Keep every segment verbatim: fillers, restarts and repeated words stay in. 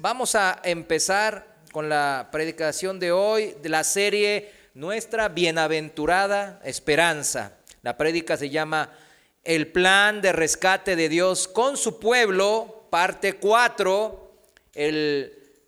Vamos a empezar con la predicación de hoy de la serie Nuestra Bienaventurada Esperanza. La prédica se llama El Plan de Rescate de Dios con su pueblo, parte cuatro. El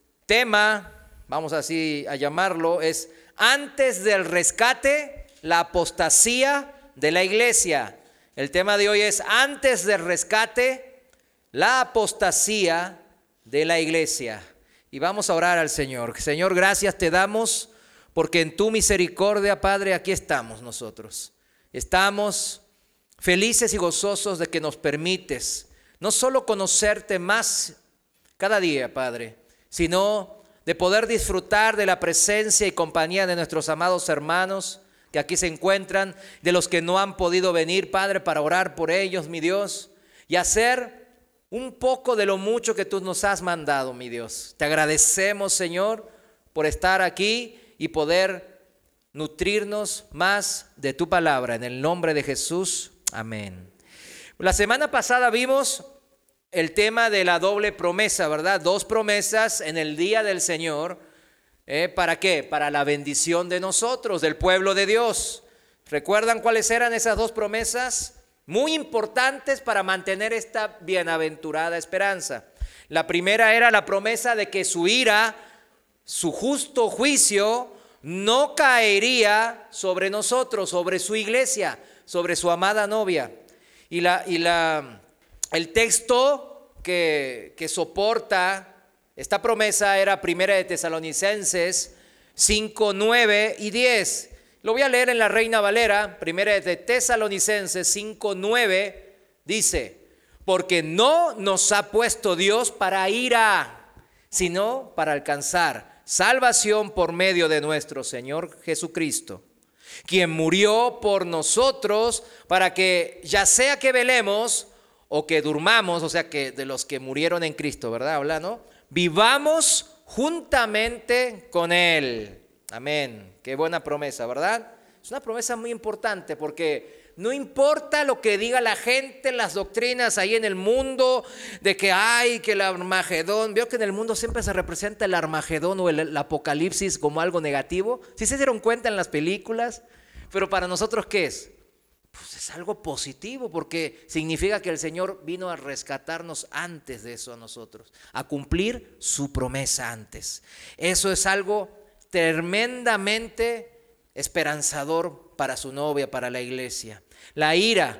tema, vamos así a llamarlo, es Antes del rescate, la apostasía de la iglesia. El tema de hoy es Antes del rescate, la apostasía de la iglesia. Y vamos a orar al Señor. Señor, gracias te damos porque en tu misericordia, Padre, aquí estamos nosotros. Estamos felices y gozosos de que nos permites no solo conocerte más cada día, Padre, sino de poder disfrutar de la presencia y compañía de nuestros amados hermanos que aquí se encuentran, de los que no han podido venir, Padre, para orar por ellos, mi Dios, y hacer un poco de lo mucho que tú nos has mandado, mi Dios. Te agradecemos, Señor, por estar aquí y poder nutrirnos más de tu palabra. En el nombre de Jesús, amén. La semana pasada vimos el tema de la doble promesa, ¿verdad? Dos promesas en el día del Señor. ¿Eh? ¿Para qué? Para la bendición de nosotros, del pueblo de Dios. ¿Recuerdan cuáles eran esas dos promesas? Muy importantes para mantener esta bienaventurada esperanza. La primera era la promesa de que su ira, su justo juicio, no caería sobre nosotros, sobre su iglesia, sobre su amada novia. Y, la, y la, el texto que, que soporta esta promesa era Primera de Tesalonicenses cinco, nueve y diez. Lo voy a leer en la Reina Valera. Primera de Tesalonicenses cinco, nueve dice: porque no nos ha puesto Dios para ira, sino para alcanzar salvación por medio de nuestro Señor Jesucristo, quien murió por nosotros para que ya sea que velemos o que durmamos, o sea que de los que murieron en Cristo, ¿verdad? Habla, ¿no? Vivamos juntamente con Él. Amén. Qué buena promesa, ¿verdad? Es una promesa muy importante porque no importa lo que diga la gente, las doctrinas ahí en el mundo, de que hay que el Armagedón. Veo que en el mundo siempre se representa el Armagedón o el, el Apocalipsis como algo negativo. ¿Sí se dieron cuenta en las películas? Pero para nosotros, ¿qué es? Pues es algo positivo porque significa que el Señor vino a rescatarnos antes de eso a nosotros, a cumplir su promesa antes. Eso es algo tremendamente esperanzador para su novia, para la iglesia. La ira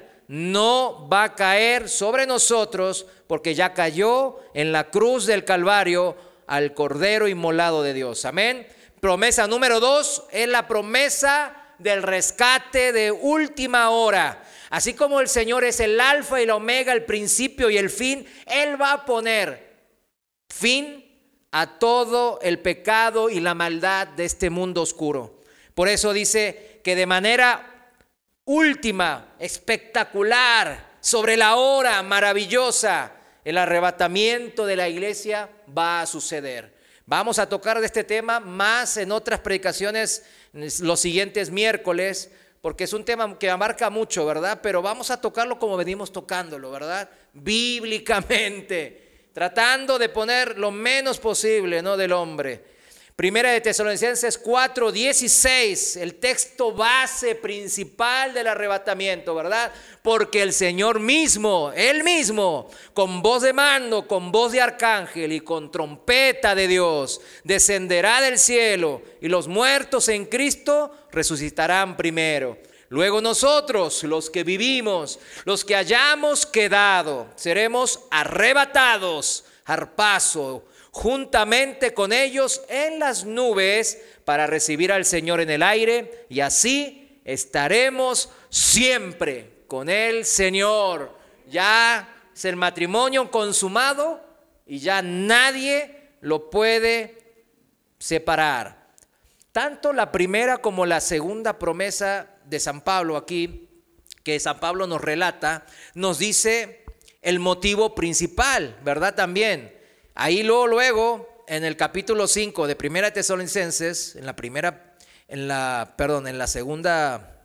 no va a caer sobre nosotros porque ya cayó en la cruz del Calvario al Cordero inmolado de Dios. Amén. Promesa número dos es la promesa del rescate de última hora. Así como el Señor es el alfa y la omega, el principio y el fin, Él va a poner fin a todo el pecado y la maldad de este mundo oscuro. Por eso dice que de manera última, espectacular, sobre la hora maravillosa, el arrebatamiento de la iglesia va a suceder. Vamos a tocar de este tema más en otras predicaciones los siguientes miércoles, porque es un tema que abarca mucho, ¿verdad? Pero vamos a tocarlo como venimos tocándolo, ¿verdad? Bíblicamente, tratando de poner lo menos posible, ¿no?, del hombre. Primera de Tesalonicenses cuatro, dieciséis, el texto base principal del arrebatamiento, ¿verdad? Porque el Señor mismo, Él mismo, con voz de mando, con voz de arcángel y con trompeta de Dios, descenderá del cielo y los muertos en Cristo resucitarán primero. Luego nosotros, los que vivimos, los que hayamos quedado, seremos arrebatados al paso juntamente con ellos en las nubes para recibir al Señor en el aire, y así estaremos siempre con el Señor. Ya es el matrimonio consumado y ya nadie lo puede separar. Tanto la primera como la segunda promesa de San Pablo aquí, que San Pablo nos relata, nos dice el motivo principal, ¿verdad? También ahí luego, luego, en el capítulo cinco de Primera Tesalonicenses, en la primera, en la, perdón, en la segunda,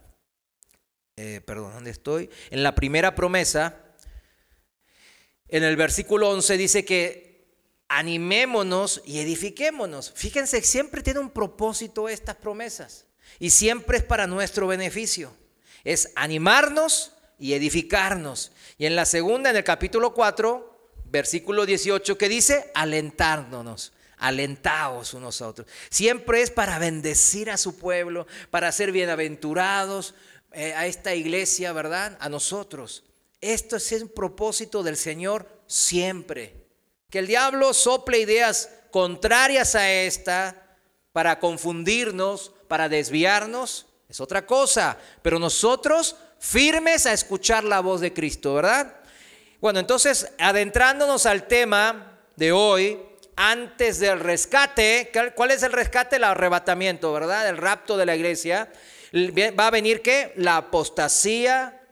eh, perdón, ¿dónde estoy? En la primera promesa, en el versículo once dice que animémonos y edifiquémonos. Fíjense, siempre tiene un propósito estas promesas y siempre es para nuestro beneficio. Es animarnos y edificarnos. Y en la segunda, en el capítulo cuatro, versículo dieciocho, que dice, alentándonos. Alentaos unos a otros. Siempre es para bendecir a su pueblo, para ser bienaventurados, eh, a esta iglesia, ¿verdad? A nosotros. Esto es un propósito del Señor siempre. Que el diablo sople ideas contrarias a esta para confundirnos, para desviarnos, es otra cosa. Pero nosotros firmes a escuchar la voz de Cristo, ¿verdad? Bueno, entonces, adentrándonos al tema de hoy, antes del rescate, ¿cuál es el rescate? El arrebatamiento, ¿verdad? El rapto de la iglesia. Va a venir, ¿qué? La apostasía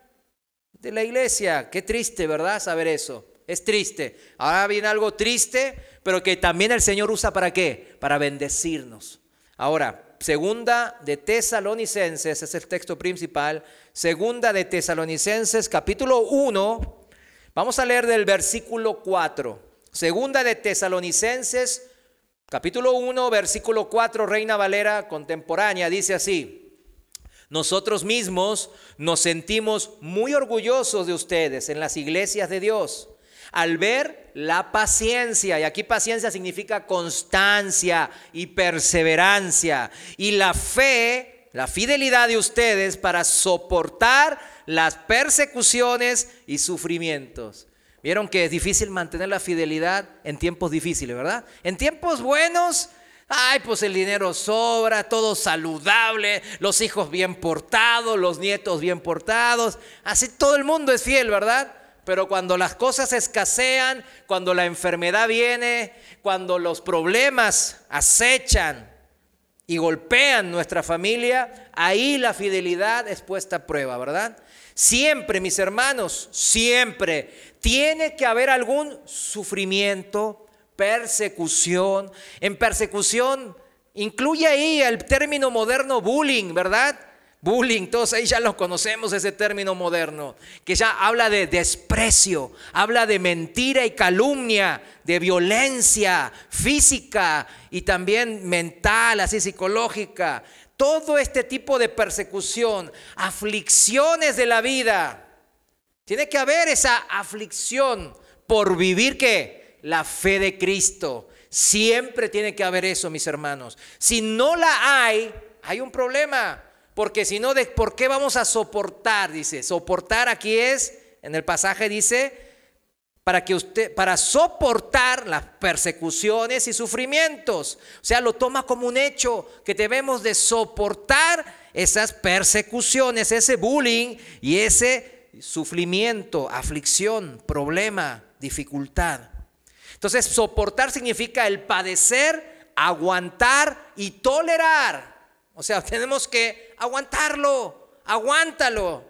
de la iglesia. Qué triste, ¿verdad? Saber eso. Es triste. Ahora viene algo triste, pero que también el Señor usa ¿para qué? Para bendecirnos. Ahora, segunda de Tesalonicenses, es el texto principal. Segunda de Tesalonicenses, capítulo uno. Vamos a leer del versículo cuatro. Segunda de Tesalonicenses, capítulo uno, versículo cuatro, Reina Valera contemporánea, dice así: nosotros mismos nos sentimos muy orgullosos de ustedes en las iglesias de Dios, al ver la paciencia, y aquí paciencia significa constancia y perseverancia, y la fe, la fidelidad de ustedes para soportar las persecuciones y sufrimientos. Vieron que es difícil mantener la fidelidad en tiempos difíciles, ¿verdad? En tiempos buenos, ay, pues el dinero sobra, todo saludable, los hijos bien portados, los nietos bien portados, así todo el mundo es fiel, ¿verdad? Pero cuando las cosas escasean, cuando la enfermedad viene, cuando los problemas acechan y golpean nuestra familia, ahí la fidelidad es puesta a prueba, ¿verdad? Siempre, mis hermanos, siempre tiene que haber algún sufrimiento, persecución. En persecución incluye ahí el término moderno bullying, ¿verdad? Bullying, todos ahí ya lo conocemos, ese término moderno, que ya habla de desprecio, habla de mentira y calumnia, de violencia física y también mental, así psicológica. Todo este tipo de persecución, aflicciones de la vida. Tiene que haber esa aflicción por vivir ¿qué? La fe de Cristo. Siempre tiene que haber eso, mis hermanos. Si no la hay, hay un problema. Porque si no, ¿por qué vamos a soportar? Dice, soportar aquí es, en el pasaje dice, para que usted, para soportar las persecuciones y sufrimientos. O sea, lo toma como un hecho que debemos de soportar esas persecuciones, ese bullying y ese sufrimiento, aflicción, problema, dificultad. Entonces, soportar significa el padecer, aguantar y tolerar. O sea, tenemos que aguantarlo, aguántalo,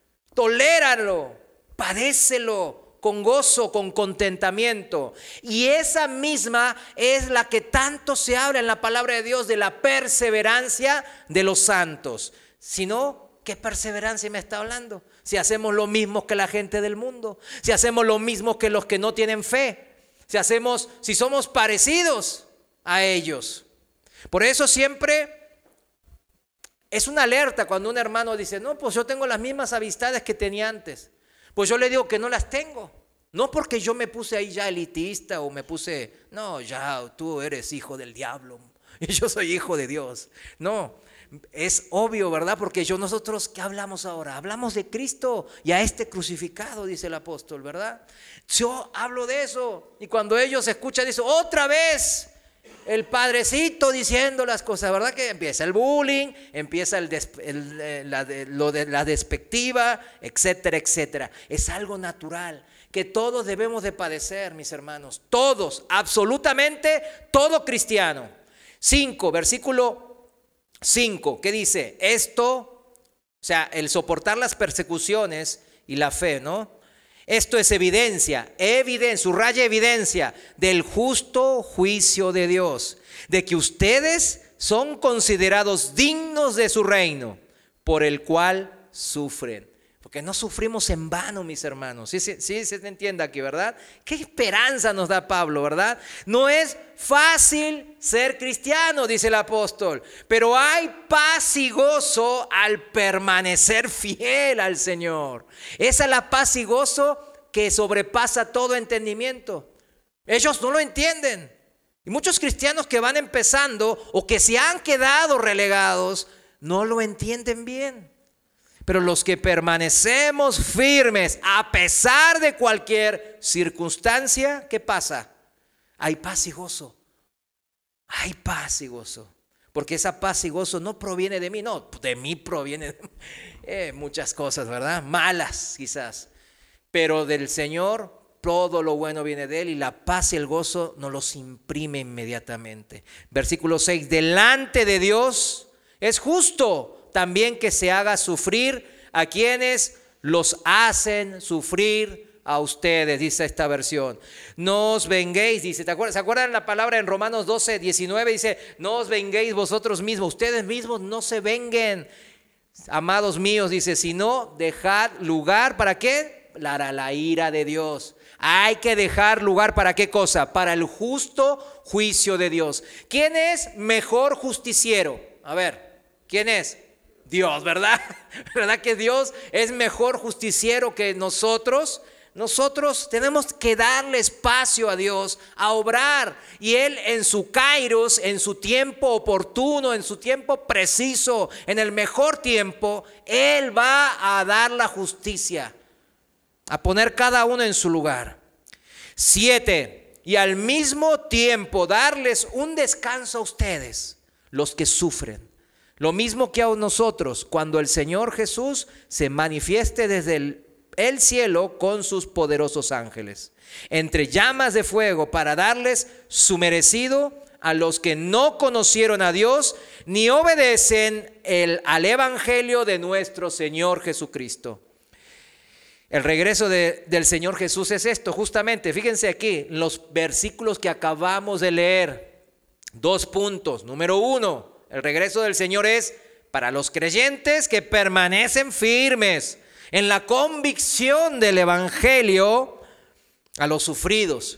toléralo, padécelo con gozo, con contentamiento. Y esa misma es la que tanto se habla en la palabra de Dios, de la perseverancia de los santos. Si no, ¿qué perseverancia me está hablando? Si hacemos lo mismo que la gente del mundo, si hacemos lo mismo que los que no tienen fe, si hacemos, si somos parecidos a ellos. Por eso siempre es una alerta cuando un hermano dice, no, pues yo tengo las mismas amistades que tenía antes. Pues yo le digo que no las tengo. No porque yo me puse ahí ya elitista o me puse, no, ya tú eres hijo del diablo y yo soy hijo de Dios. No, es obvio, ¿verdad? Porque yo, nosotros, ¿qué hablamos ahora? Hablamos de Cristo y a este crucificado, dice el apóstol, ¿verdad? Yo hablo de eso y cuando ellos escuchan eso, otra vez el padrecito diciendo las cosas, ¿verdad? Que empieza el bullying, empieza el des, el, la, de, lo de la despectiva, etcétera, etcétera. Es algo natural que todos debemos de padecer, mis hermanos. Todos, absolutamente todo cristiano. cinco, versículo cinco, ¿qué dice? Esto, o sea, el soportar las persecuciones y la fe, ¿no? Esto es evidencia, evidencia, subraya evidencia del justo juicio de Dios, de que ustedes son considerados dignos de su reino, por el cual sufren. Porque no sufrimos en vano, mis hermanos. Sí, sí, sí, se entiende aquí, ¿verdad? ¿Qué esperanza nos da Pablo, verdad? No es fácil ser cristiano, dice el apóstol, pero hay paz y gozo al permanecer fiel al Señor. Esa es la paz y gozo que sobrepasa todo entendimiento. Ellos no lo entienden. Y muchos cristianos que van empezando o que se han quedado relegados, no lo entienden bien. Pero los que permanecemos firmes a pesar de cualquier circunstancia, ¿qué pasa? Hay paz y gozo. Hay paz y gozo. Porque esa paz y gozo no proviene de mí, no, de mí proviene eh, muchas cosas, ¿verdad? Malas quizás. Pero del Señor todo lo bueno viene de Él y la paz y el gozo nos los imprime inmediatamente. Versículo seis, delante de Dios es justo también que se haga sufrir a quienes los hacen sufrir a ustedes, dice esta versión. No os venguéis, dice, ¿te acuerdas? ¿Se acuerdan la palabra en Romanos doce, diecinueve? Dice, no os venguéis vosotros mismos, ustedes mismos no se venguen, amados míos, dice, sino dejad lugar, ¿para qué? Para la ira de Dios. Hay que dejar lugar, ¿para qué cosa? Para el justo juicio de Dios. ¿Quién es mejor justiciero? A ver, ¿quién es? Dios, ¿verdad? ¿Verdad que Dios es mejor justiciero que nosotros? Nosotros tenemos que darle espacio a Dios a obrar, y Él en su kairos, en su tiempo oportuno, en su tiempo preciso, en el mejor tiempo, Él va a dar la justicia, a poner cada uno en su lugar. Siete, y al mismo tiempo darles un descanso a ustedes, los que sufren. Lo mismo que a nosotros, cuando el Señor Jesús se manifieste desde el, el cielo con sus poderosos ángeles, entre llamas de fuego, para darles su merecido a los que no conocieron a Dios ni obedecen el, al evangelio de nuestro Señor Jesucristo. El regreso de, del Señor Jesús es esto, justamente, fíjense aquí, los versículos que acabamos de leer, dos puntos. Número uno, el regreso del Señor es para los creyentes que permanecen firmes en la convicción del evangelio, a los sufridos,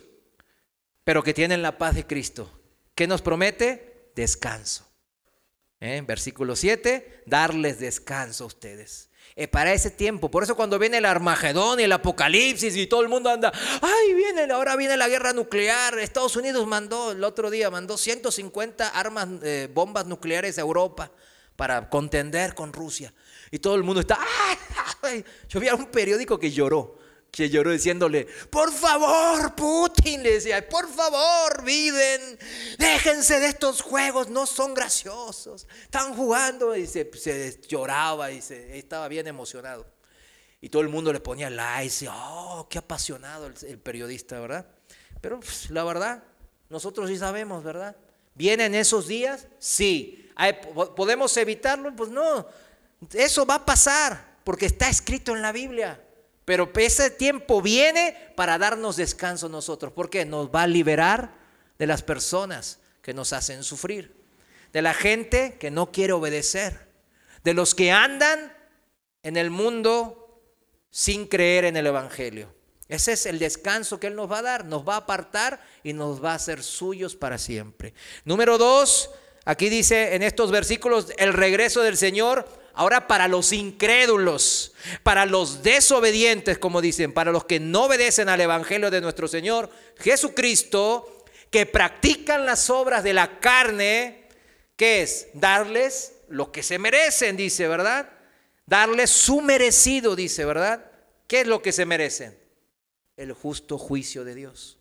pero que tienen la paz de Cristo. ¿Qué nos promete? Descanso. ¿Eh? Versículo siete, darles descanso a ustedes. Eh, para ese tiempo, por eso cuando viene el Armagedón y el Apocalipsis y todo el mundo anda, ay, viene, ahora viene la guerra nuclear. Estados Unidos mandó, el otro día mandó ciento cincuenta armas, eh, bombas nucleares a Europa para contender con Rusia. Y todo el mundo está, ay, ay. Yo vi a un periódico que lloró, que lloró diciéndole, por favor, Putin, le decía, por favor, Biden, déjense de estos juegos, no son graciosos, están jugando. Y se, se lloraba y se, estaba bien emocionado. Y todo el mundo le ponía likes, oh, qué apasionado el, el periodista, ¿verdad? Pero pues, la verdad, nosotros sí sabemos, ¿verdad? ¿Vienen esos días? Sí. ¿Podemos evitarlo? Pues no, eso va a pasar, porque está escrito en la Biblia. Pero ese tiempo viene para darnos descanso a nosotros. ¿Por qué? Nos va a liberar de las personas que nos hacen sufrir, de la gente que no quiere obedecer, de los que andan en el mundo sin creer en el evangelio. Ese es el descanso que Él nos va a dar. Nos va a apartar y nos va a hacer suyos para siempre. Número dos, aquí dice en estos versículos el regreso del Señor. Ahora para los incrédulos, para los desobedientes, como dicen, para los que no obedecen al evangelio de nuestro Señor Jesucristo, que practican las obras de la carne, ¿qué es? Darles lo que se merecen, dice, ¿verdad? Darles su merecido, dice, ¿verdad? ¿Qué es lo que se merecen? El justo juicio de Dios.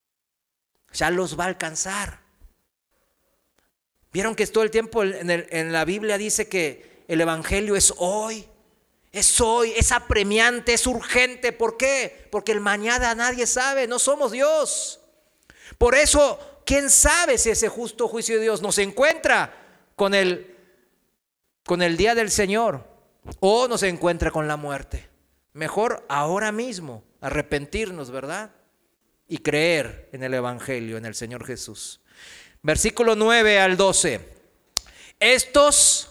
Ya los va a alcanzar. ¿Vieron que todo el tiempo en, el, en la Biblia dice que el evangelio es hoy, es hoy, es apremiante, es urgente? ¿Por qué? Porque el mañana nadie sabe, no somos Dios. Por eso, ¿quién sabe si ese justo juicio de Dios nos encuentra con el, con el día del Señor o nos encuentra con la muerte? Mejor ahora mismo arrepentirnos, ¿verdad? Y creer en el evangelio, en el Señor Jesús. Versículo nueve al doce. Estos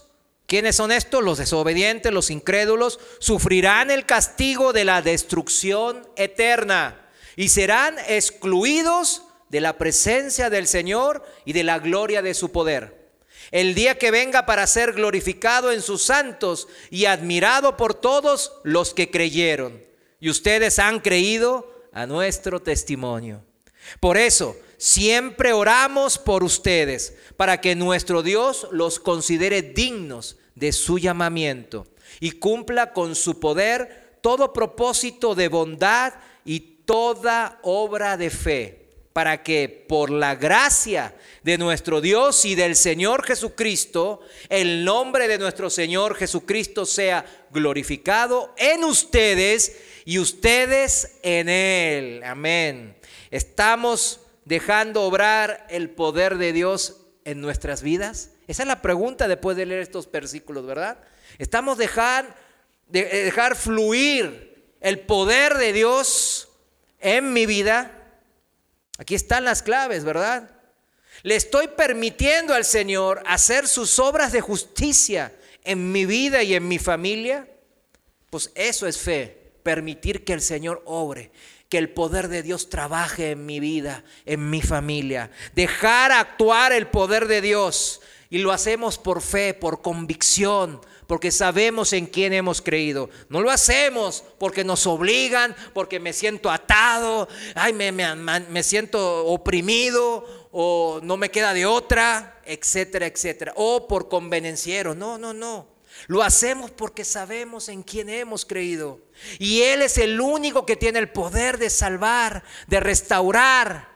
¿Quiénes son estos? Los desobedientes, los incrédulos, sufrirán el castigo de la destrucción eterna y serán excluidos de la presencia del Señor y de la gloria de su poder. El día que venga para ser glorificado en sus santos y admirado por todos los que creyeron. Y ustedes han creído a nuestro testimonio. Por eso, siempre oramos por ustedes, para que nuestro Dios los considere dignos de su llamamiento y cumpla con su poder todo propósito de bondad y toda obra de fe, para que por la gracia de nuestro Dios y del Señor Jesucristo, el nombre de nuestro Señor Jesucristo sea glorificado en ustedes y ustedes en Él. Amén. Estamos dejando obrar el poder de Dios en nuestras vidas. Esa es la pregunta después de leer estos versículos, ¿verdad? Estamos dejar, de, dejar fluir el poder de Dios en mi vida. Aquí están las claves, ¿verdad? Le estoy permitiendo al Señor hacer sus obras de justicia en mi vida y en mi familia. Pues eso es fe, permitir que el Señor obre, que el poder de Dios trabaje en mi vida, en mi familia. Dejar actuar el poder de Dios. Y lo hacemos por fe, por convicción, porque sabemos en quién hemos creído. No lo hacemos porque nos obligan, porque me siento atado, ay, me, me, me siento oprimido, o no me queda de otra, etcétera, etcétera. O por convenenciero. No, no, no. Lo hacemos porque sabemos en quién hemos creído. Y Él es el único que tiene el poder de salvar, de restaurar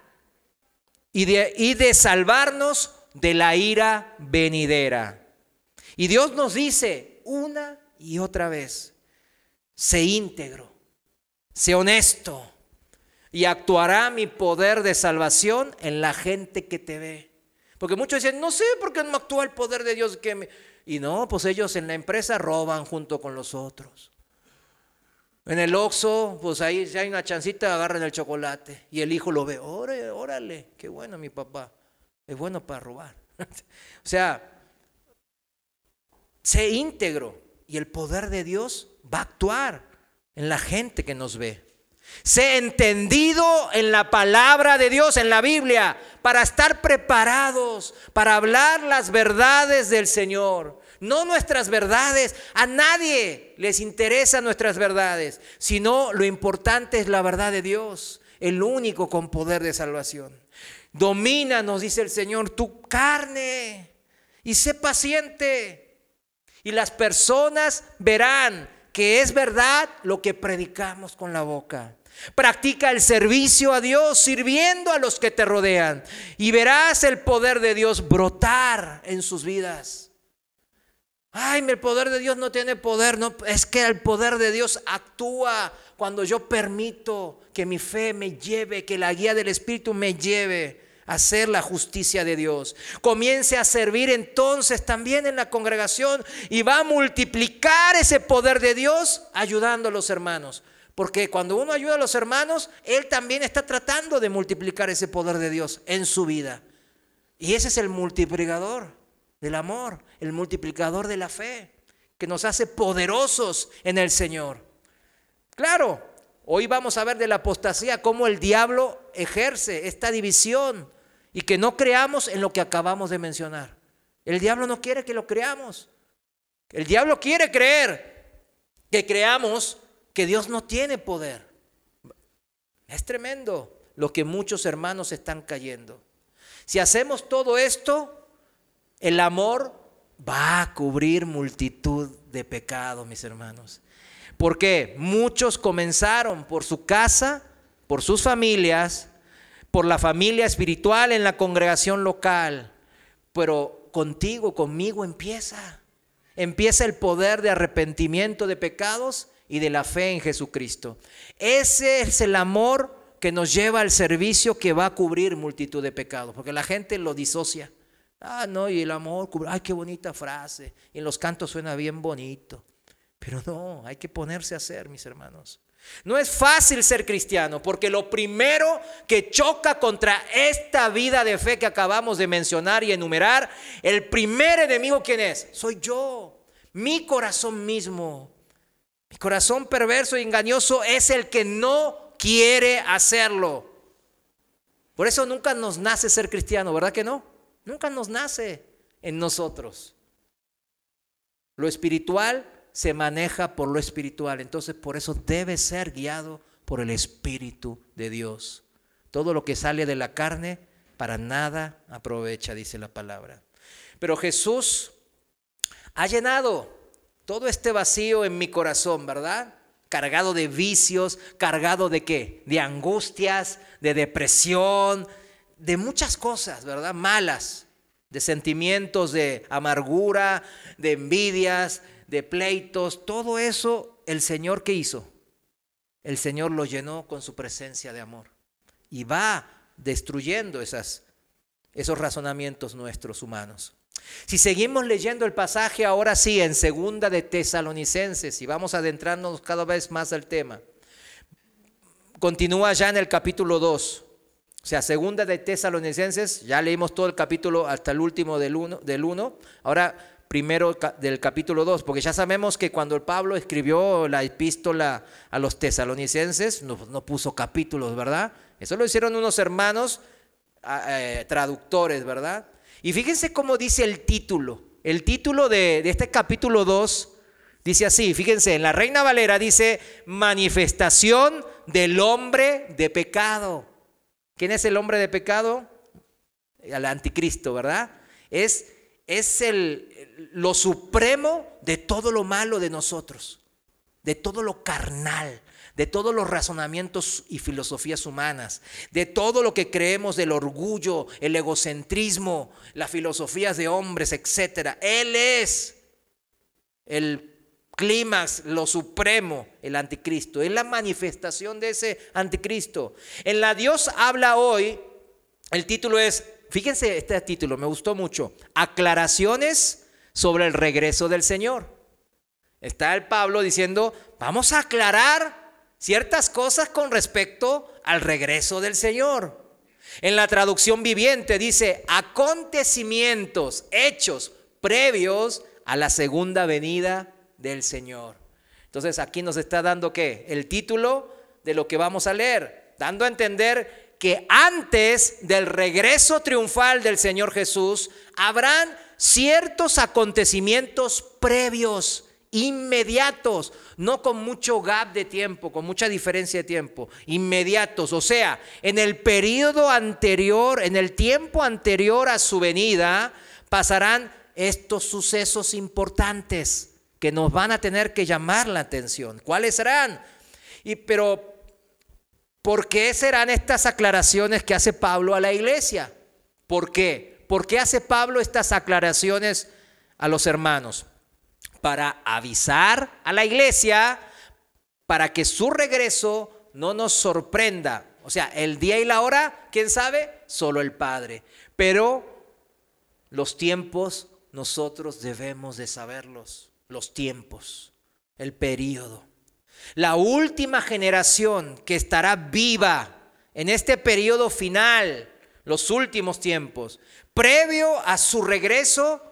y de, y de salvarnos de la ira venidera. Y Dios nos dice una y otra vez: sé íntegro, sé honesto, y actuará mi poder de salvación en la gente que te ve. Porque muchos dicen, no sé por qué no actúa el poder de Dios que me... Y no, pues ellos en la empresa roban junto con los otros. En el Oxxo, pues ahí si hay una chancita, agarran el chocolate. Y el hijo lo ve, órale, órale, qué bueno mi papá, es bueno para robar. O sea, sé íntegro y el poder de Dios va a actuar en la gente que nos ve. Sé entendido en la palabra de Dios, en la Biblia, para estar preparados para hablar las verdades del Señor. No nuestras verdades, a nadie les interesan nuestras verdades, sino lo importante es la verdad de Dios, el único con poder de salvación. Domina, nos dice el Señor, tu carne y sé paciente. Y las personas verán que es verdad lo que predicamos con la boca. Practica el servicio a Dios sirviendo a los que te rodean y verás el poder de Dios brotar en sus vidas. Ay, el poder de Dios no tiene poder. No, es que el poder de Dios actúa cuando yo permito que mi fe me lleve, que la guía del Espíritu me lleve a hacer la justicia de Dios. Comience a servir entonces también en la congregación y va a multiplicar ese poder de Dios ayudando a los hermanos. Porque cuando uno ayuda a los hermanos, Él también está tratando de multiplicar ese poder de Dios en su vida. Y ese es el multiplicador del amor, el multiplicador de la fe, que nos hace poderosos en el Señor. Claro, hoy vamos a ver de la apostasía cómo el diablo ejerce esta división y que no creamos en lo que acabamos de mencionar. El diablo no quiere que lo creamos. El diablo quiere creer que creamos que Dios no tiene poder. Es tremendo lo que muchos hermanos están cayendo. Si hacemos todo esto, el amor va a cubrir multitud de pecados, mis hermanos. Porque muchos comenzaron por su casa, por sus familias, por la familia espiritual en la congregación local. Pero contigo, conmigo empieza. Empieza el poder de arrepentimiento de pecados y de la fe en Jesucristo. Ese es el amor que nos lleva al servicio que va a cubrir multitud de pecados. Porque la gente lo disocia. Ah, no, y el amor, ay, qué bonita frase. Y en los cantos suena bien bonito. Pero no, hay que ponerse a hacer, mis hermanos. No es fácil ser cristiano, porque lo primero que choca contra esta vida de fe que acabamos de mencionar y enumerar, el primer enemigo, ¿quién es? Soy yo. Mi corazón mismo, mi corazón perverso y engañoso es el que no quiere hacerlo. Por eso nunca nos nace ser cristiano, ¿verdad que no? Nunca nos nace en nosotros. Lo espiritual se maneja por lo espiritual, entonces por eso debe ser guiado por el Espíritu de Dios. Todo lo que sale de la carne para nada aprovecha, dice la palabra. Pero Jesús ha llenado todo este vacío en mi corazón, ¿verdad? Cargado de vicios, cargado de ¿qué? De angustias, de depresión, de muchas cosas, ¿verdad? Malas, de sentimientos de amargura, de envidias, de pleitos. Todo eso, el Señor, ¿qué hizo? El Señor lo llenó con su presencia de amor. Y va destruyendo esas, esos razonamientos nuestros humanos. Si seguimos leyendo el pasaje, ahora sí, en Segunda de Tesalonicenses, y vamos adentrándonos cada vez más al tema. Continúa ya en el capítulo dos. O sea, Segunda de Tesalonicenses, ya leímos todo el capítulo hasta el último del uno. Del uno. Ahora, primero del capítulo dos, porque ya sabemos que cuando el Pablo escribió la epístola a los tesalonicenses, no, no puso capítulos, ¿verdad? Eso lo hicieron unos hermanos eh, traductores, ¿verdad? Y fíjense cómo dice el título. El título de, de este capítulo dos dice así, fíjense, en la Reina Valera dice manifestación del hombre de pecado. ¿Quién es el hombre de pecado? El anticristo, ¿verdad? Es, es el, lo supremo de todo lo malo de nosotros, de todo lo carnal, de todos los razonamientos y filosofías humanas, de todo lo que creemos del orgullo, el egocentrismo, las filosofías de hombres, etcétera. Él es el clímax, lo supremo, el anticristo. Es la manifestación de ese anticristo. En la Dios habla hoy, el título es, fíjense este título, me gustó mucho, Aclaraciones sobre el regreso del Señor. Está el Pablo diciendo, vamos a aclarar ciertas cosas con respecto al regreso del Señor. En la traducción viviente dice acontecimientos, hechos previos a la segunda venida del Señor. Entonces aquí nos está dando ¿qué? El título de lo que vamos a leer, dando a entender que antes del regreso triunfal del Señor Jesús habrán ciertos acontecimientos previos, inmediatos, no con mucho gap de tiempo, con mucha diferencia de tiempo, inmediatos, o sea, en el periodo anterior, en el tiempo anterior a su venida, pasarán estos sucesos importantes que nos van a tener que llamar la atención. ¿Cuáles serán? Y, pero, ¿por qué serán estas aclaraciones que hace Pablo a la iglesia? ¿Por qué? ¿Por qué hace Pablo estas aclaraciones a los hermanos? Para avisar a la iglesia, para que su regreso no nos sorprenda. O sea, el día y la hora, ¿quién sabe? Solo el Padre. Pero los tiempos nosotros debemos de saberlos. Los tiempos, el periodo. La última generación que estará viva en este periodo final, los últimos tiempos, previo a su regreso,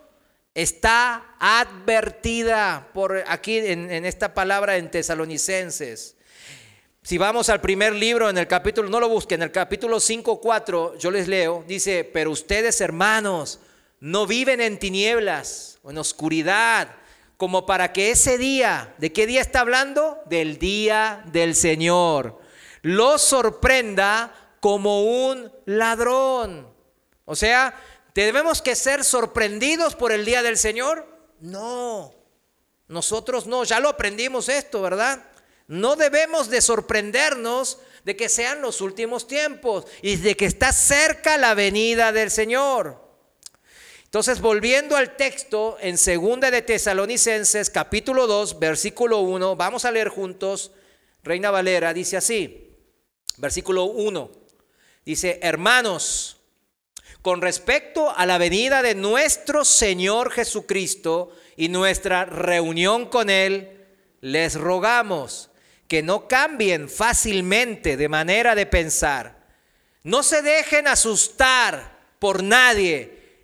está advertida por aquí en, en esta palabra en Tesalonicenses. Si vamos al primer libro en el capítulo, no lo busquen, en el capítulo cinco, cuatro, yo les leo, dice, pero ustedes hermanos no viven en tinieblas o en oscuridad, como para que ese día, ¿de qué día está hablando? Del día del Señor, los sorprenda como un ladrón. O sea, ¿debemos que ser sorprendidos por el día del Señor? No, nosotros no, ya lo aprendimos esto, ¿verdad? No debemos de sorprendernos de que sean los últimos tiempos y de que está cerca la venida del Señor. Entonces, volviendo al texto en Segunda de Tesalonicenses, capítulo dos, versículo uno, vamos a leer juntos. Reina Valera dice así, versículo uno, dice, hermanos, con respecto a la venida de nuestro Señor Jesucristo y nuestra reunión con Él, les rogamos que no cambien fácilmente de manera de pensar. No se dejen asustar por nadie,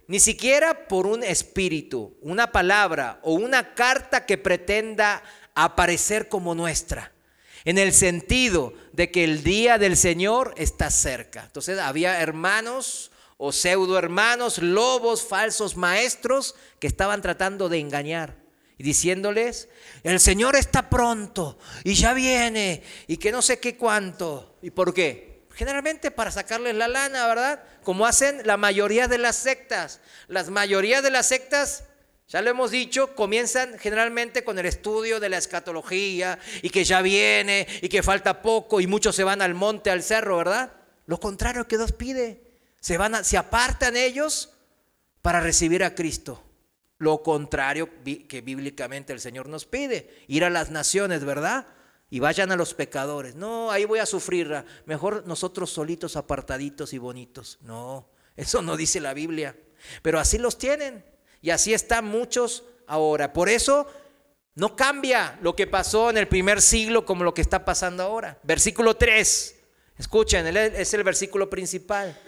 ni siquiera por un espíritu, una palabra o una carta que pretenda aparecer como nuestra, en el sentido de que el día del Señor está cerca. Entonces había hermanos o pseudo hermanos, lobos, falsos maestros que estaban tratando de engañar y diciéndoles: el Señor está pronto y ya viene y que no sé qué cuánto. ¿Y por qué? Generalmente para sacarles la lana, ¿verdad? Como hacen la mayoría de las sectas. Las mayorías de las sectas, ya lo hemos dicho, comienzan generalmente con el estudio de la escatología y que ya viene y que falta poco y muchos se van al monte, al cerro, ¿verdad? Lo contrario que Dios pide. Se, van a, se apartan ellos para recibir a Cristo. Lo contrario que bíblicamente el Señor nos pide, ir a las naciones, ¿verdad? Y vayan a los pecadores. No, ahí voy a sufrir. Mejor nosotros solitos, apartaditos y bonitos. No, eso no dice la Biblia. Pero así los tienen. Y así están muchos ahora. Por eso no cambia lo que pasó en el primer siglo como lo que está pasando ahora. Versículo tres. Escuchen, es el versículo principal.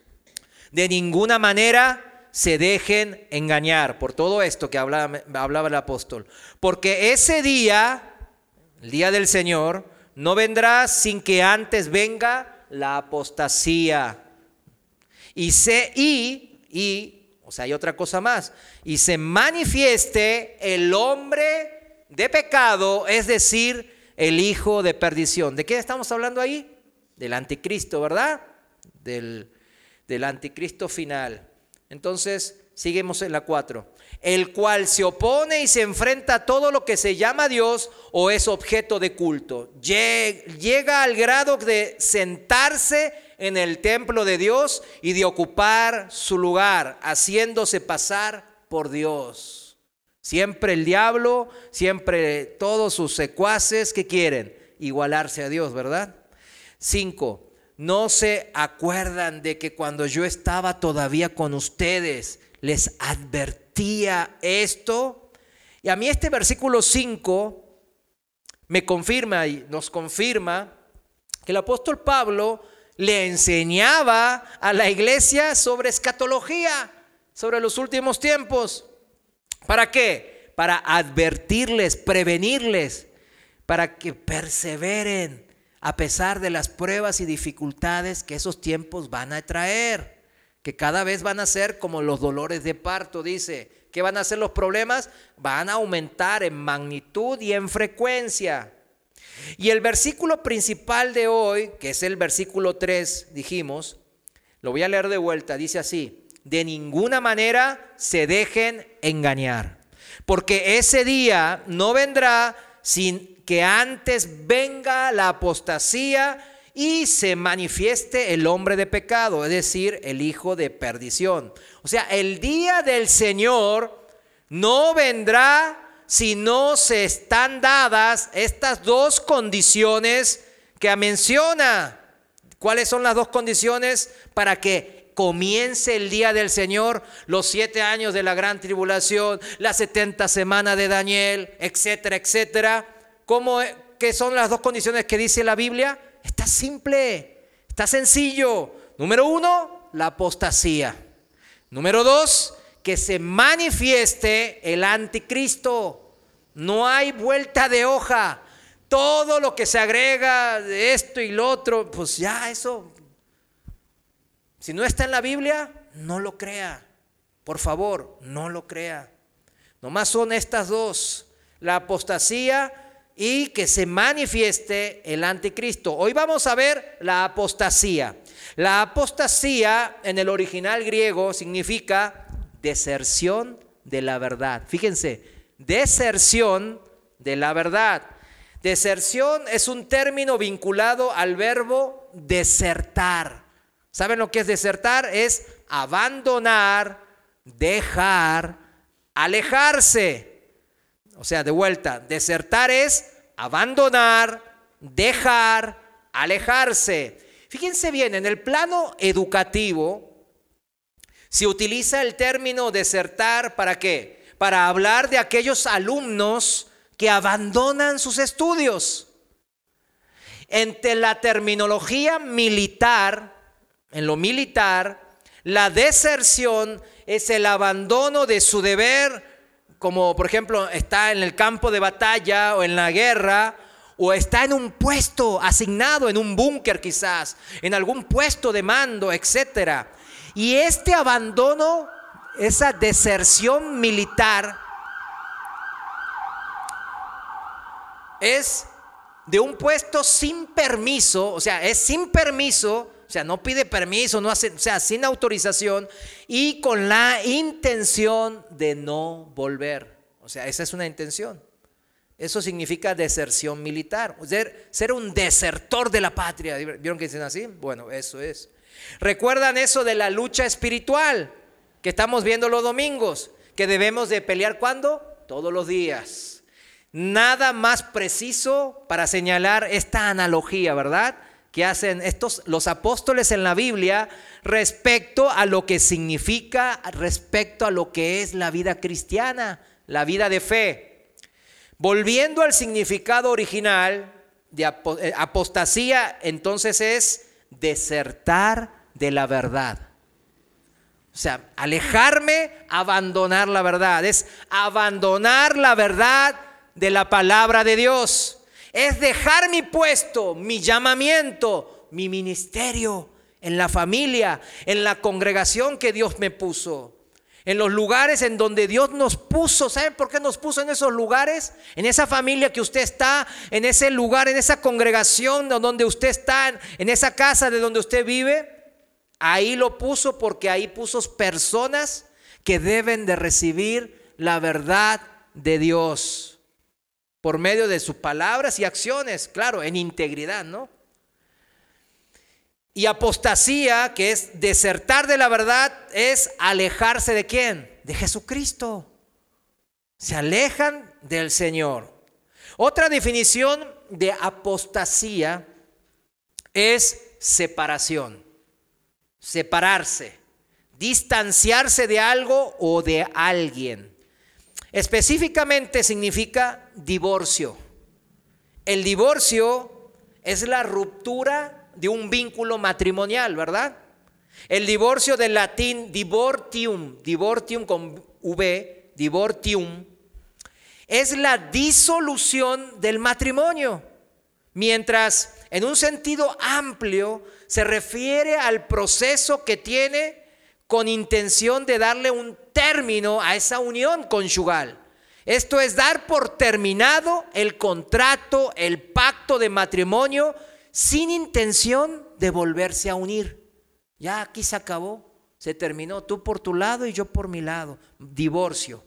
De ninguna manera se dejen engañar por todo esto que hablaba, hablaba el apóstol. Porque ese día, el día del Señor, no vendrá sin que antes venga la apostasía. Y se, y, y, o sea, hay otra cosa más. Y se manifieste el hombre de pecado, es decir, el hijo de perdición. ¿De qué estamos hablando ahí? Del anticristo, ¿verdad? Del del anticristo final. Entonces, seguimos en la cuatro. El cual se opone y se enfrenta a todo lo que se llama Dios o es objeto de culto. Llega al grado de sentarse en el templo de Dios y de ocupar su lugar, haciéndose pasar por Dios. Siempre el diablo, siempre todos sus secuaces que quieren igualarse a Dios, ¿verdad? Cinco. ¿No se acuerdan de que cuando yo estaba todavía con ustedes les advertía esto? Y a mí este versículo cinco me confirma y nos confirma que el apóstol Pablo le enseñaba a la iglesia sobre escatología, sobre los últimos tiempos. ¿Para qué? Para advertirles, prevenirles, para que perseveren a pesar de las pruebas y dificultades que esos tiempos van a traer, que cada vez van a ser como los dolores de parto, dice. ¿Qué van a ser los problemas? Van a aumentar en magnitud y en frecuencia. Y el versículo principal de hoy, que es el versículo tres, dijimos, lo voy a leer de vuelta, dice así: de ninguna manera se dejen engañar, porque ese día no vendrá sin que antes venga la apostasía y se manifieste el hombre de pecado, es decir, el hijo de perdición. O sea, el día del Señor no vendrá si no se están dadas estas dos condiciones que menciona. ¿Cuáles son las dos condiciones para que comience el día del Señor? Los siete años de la gran tribulación, las setenta semanas de Daniel, etcétera, etcétera. ¿Cómo, ¿Qué son las dos condiciones que dice la Biblia? Está simple, está sencillo. Número uno, la apostasía. Número dos, que se manifieste el anticristo. No hay vuelta de hoja. Todo lo que se agrega de esto y lo otro, pues ya eso, si no está en la Biblia, no lo crea. Por favor, no lo crea. Nomás son estas dos, la apostasía y que se manifieste el anticristo. Hoy vamos a ver la apostasía. La apostasía en el original griego significa deserción de la verdad. Fíjense, deserción de la verdad. Deserción es un término vinculado al verbo desertar. ¿Saben lo que es desertar? Es abandonar, dejar, alejarse. O sea, de vuelta, desertar es abandonar, dejar, alejarse. Fíjense bien, en el plano educativo se utiliza el término desertar ¿para qué? Para hablar de aquellos alumnos que abandonan sus estudios. Entre la terminología militar, en lo militar, La deserción es el abandono de su deber, como por ejemplo está en el campo de batalla o en la guerra, o está en un puesto asignado, en un búnker quizás, en algún puesto de mando, etcétera. Y este abandono, esa deserción militar, es de un puesto sin permiso, o sea, es sin permiso, o sea, no pide permiso, no hace, o sea, sin autorización y con la intención de no volver. O sea, esa es una intención. Eso significa deserción militar, ser, ser un desertor de la patria. ¿Vieron que dicen así? Bueno, eso es. ¿Recuerdan eso de la lucha espiritual que estamos viendo los domingos? Que debemos de pelear ¿cuándo? Todos los días. Nada más preciso para señalar esta analogía, ¿verdad?, que hacen estos, los apóstoles en la Biblia respecto a lo que significa, respecto a lo que es la vida cristiana, la vida de fe. Volviendo al significado original de apostasía, entonces es desertar de la verdad. O sea, alejarme, abandonar la verdad. Es abandonar la verdad de la palabra de Dios. Es dejar mi puesto, mi llamamiento, mi ministerio en la familia, en la congregación que Dios me puso. En los lugares en donde Dios nos puso. ¿Saben por qué nos puso en esos lugares? En esa familia que usted está, en ese lugar, en esa congregación donde usted está, en esa casa de donde usted vive. Ahí lo puso porque ahí puso personas que deben de recibir la verdad de Dios por medio de sus palabras y acciones, claro, en integridad, ¿no? Y apostasía, que es desertar de la verdad, es alejarse ¿de quién? De Jesucristo. Se alejan del Señor. Otra definición de apostasía es separación. Separarse, distanciarse de algo o de alguien. Específicamente significa divorcio. El divorcio es la ruptura de un vínculo matrimonial, ¿verdad? El divorcio del latín divortium, divortium con V, divortium, es la disolución del matrimonio, mientras en un sentido amplio se refiere al proceso que tiene con intención de darle un término a esa unión conyugal. Esto es dar por terminado el contrato, el pacto de matrimonio, sin intención de volverse a unir. Ya aquí se acabó, se terminó, tú por tu lado y yo por mi lado. Divorcio.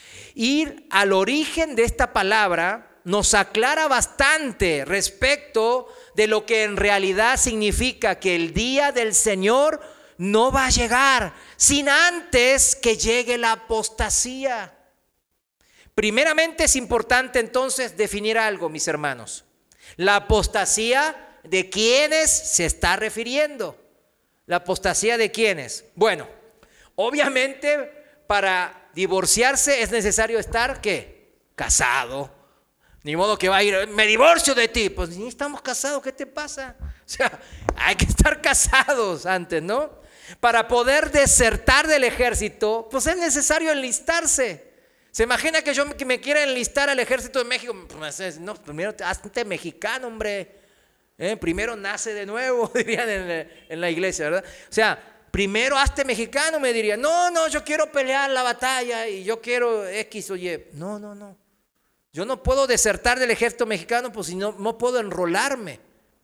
Ir al origen de esta palabra nos aclara bastante respecto de lo que en realidad significa que el día del Señor no va a llegar sin antes que llegue la apostasía. Primeramente es importante entonces definir algo, mis hermanos. La apostasía, ¿de quiénes se está refiriendo? ¿La apostasía de quiénes? Bueno, obviamente para divorciarse es necesario estar, ¿qué? Casado. Ni modo que va a ir, me divorcio de ti. Pues ni estamos casados, ¿qué te pasa? O sea, hay que estar casados antes, ¿no? Para poder desertar del ejército, pues es necesario enlistarse. ¿Se imagina que yo me quiera enlistar al ejército de México? Pues, no, primero hazte mexicano, hombre. ¿Eh? Primero nace de nuevo, dirían en la, en la iglesia, ¿verdad? O sea, primero hazte mexicano, me diría. No, no, yo quiero pelear la batalla y yo quiero X o Y. No, no, no. Yo no puedo desertar del ejército mexicano, pues si no, no puedo enrolarme.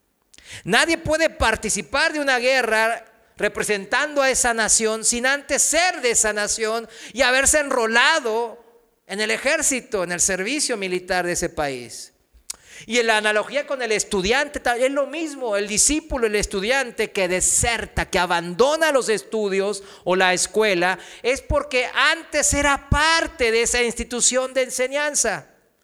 Nadie puede participar de una guerra representando a esa nación sin antes ser de esa nación y haberse enrolado en el ejército, en el servicio militar de ese país. Y en la analogía con el estudiante es lo mismo. El discípulo, el estudiante que deserta, que abandona los estudios o la escuela, es porque antes era parte de esa institución de enseñanza.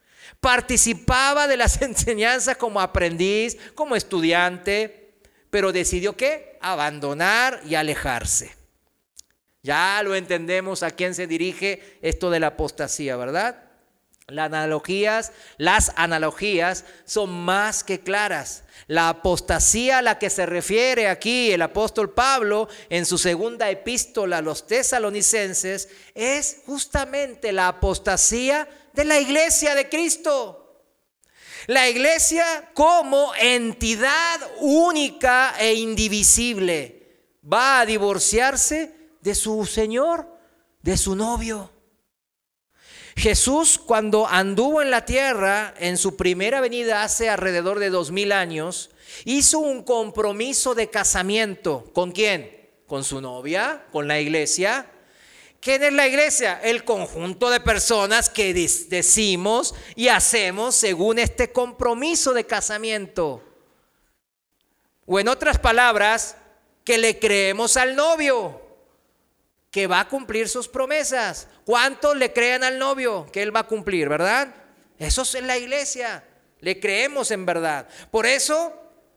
Participaba de las enseñanzas como aprendiz, como estudiante, pero decidió ¿qué? Abandonar y alejarse. Ya lo entendemos a quién se dirige esto de la apostasía, ¿verdad? Las analogías, las analogías son más que claras. La apostasía a la que se refiere aquí el apóstol Pablo en su segunda epístola a los tesalonicenses es justamente la apostasía de la iglesia de Cristo. La iglesia como entidad única e indivisible va a divorciarse de su Señor, de su novio. Jesús, cuando anduvo en la tierra en su primera venida hace alrededor de dos mil años, hizo un compromiso de casamiento. ¿Con quién? Con su novia, con la iglesia. ¿Quién es la iglesia? El conjunto de personas que decimos y hacemos según este compromiso de casamiento. O en otras palabras, que le creemos al novio, que va a cumplir sus promesas. ¿Cuántos le creen al novio que él va a cumplir, verdad? Eso es en la iglesia, le creemos en verdad. Por eso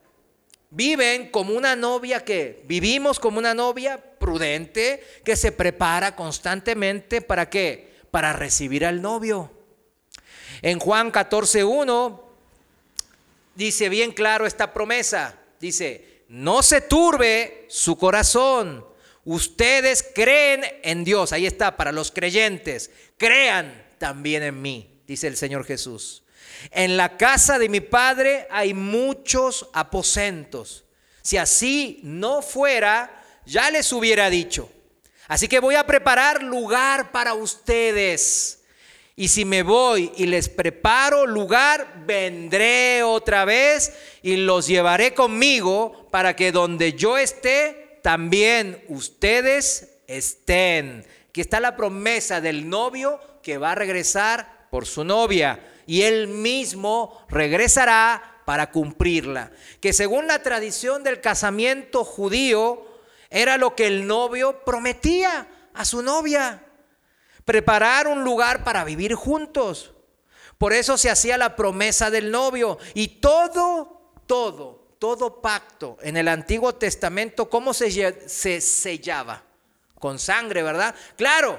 viven como una novia que, vivimos como una novia prudente que se prepara constantemente, ¿para qué? Para recibir al novio. En Juan catorce uno dice bien claro esta promesa, dice, no se turbe su corazón. Ustedes creen en Dios, ahí está, para los creyentes, crean también en mí, dice el Señor Jesús. En la casa de mi Padre hay muchos aposentos. Si así no fuera, ya les hubiera dicho. Así que voy a preparar lugar para ustedes. Y si me voy y les preparo lugar, vendré otra vez y los llevaré conmigo para que donde yo esté, también ustedes estén. Aquí está la promesa del novio que va a regresar por su novia y él mismo regresará para cumplirla. Que según la tradición del casamiento judío era lo que el novio prometía a su novia, preparar un lugar para vivir juntos. Por eso se hacía la promesa del novio y todo, todo Todo pacto en el Antiguo Testamento, ¿cómo se, se sellaba? Con sangre, ¿verdad? Claro,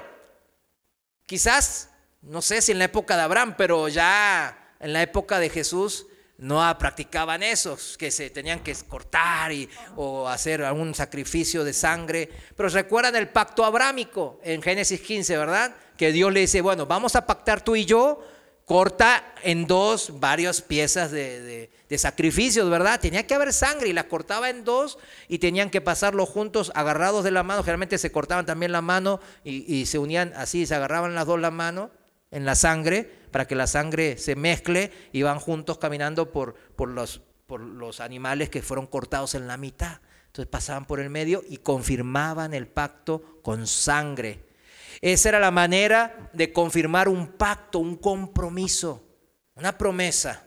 quizás, no sé si en la época de Abraham, pero ya en la época de Jesús no practicaban eso, que se tenían que cortar y, o hacer algún sacrificio de sangre. Pero recuerdan el pacto abrámico en Génesis quince, ¿verdad? Que Dios le dice, bueno, vamos a pactar tú y yo. Corta en dos varias piezas de, de, de sacrificios, ¿verdad? Tenía que haber sangre y las cortaba en dos y tenían que pasarlo juntos, agarrados de la mano. Generalmente se cortaban también la mano y, y se unían así, se agarraban las dos la mano en la sangre para que la sangre se mezcle y van juntos caminando por, por, los, por los animales que fueron cortados en la mitad. Entonces pasaban por el medio y confirmaban el pacto con sangre. Esa era la manera de confirmar un pacto, un compromiso, una promesa.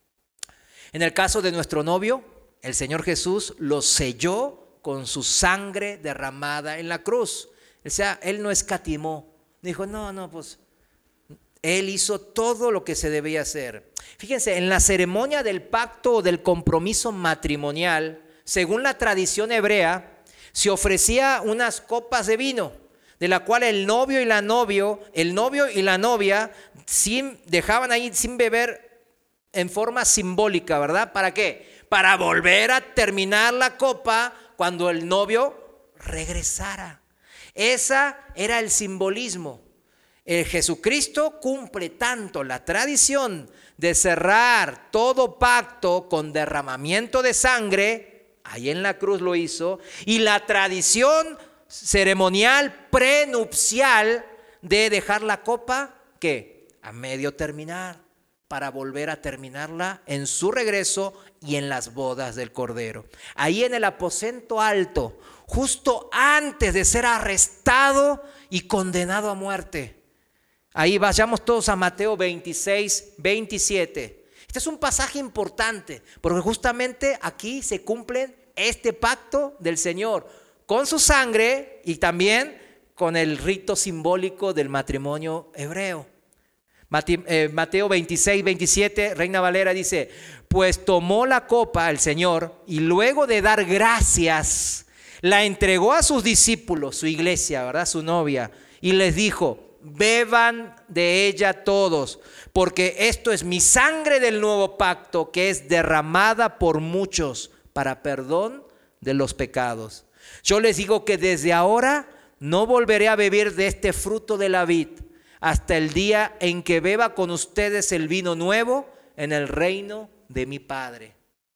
En el caso de nuestro novio, el Señor Jesús lo selló con su sangre derramada en la cruz. O sea, Él no escatimó. Dijo, no, no, pues Él hizo todo lo que se debía hacer. Fíjense, en la ceremonia del pacto o del compromiso matrimonial, según la tradición hebrea, se ofrecía unas copas de vino, de la cual el novio y la novio, el novio y la novia sin, dejaban ahí sin beber en forma simbólica, ¿verdad? ¿Para qué? Para volver a terminar la copa cuando el novio regresara. Ese era el simbolismo. El Jesucristo cumple tanto la tradición de cerrar todo pacto con derramamiento de sangre, ahí en la cruz lo hizo, y la tradición ceremonial prenupcial de dejar la copa, ¿qué? A medio terminar, para volver a terminarla en su regreso y en las bodas del Cordero. Ahí en el aposento alto, justo antes de ser arrestado y condenado a muerte. Ahí vayamos todos a Mateo veintiséis, veintisiete. Este es un pasaje importante, porque justamente aquí se cumple este pacto del Señor, con su sangre y también con el rito simbólico del matrimonio hebreo. Mateo veintiséis, veintisiete, Reina Valera dice, pues tomó la copa el Señor y luego de dar gracias, la entregó a sus discípulos, su iglesia, ¿verdad? Su novia, y les dijo, beban de ella todos, porque esto es mi sangre del nuevo pacto, que es derramada por muchos para perdón de los pecados. Yo les digo que desde ahora no volveré a beber de este fruto de la vid hasta el día en que beba con ustedes el vino nuevo en el reino de mi Padre.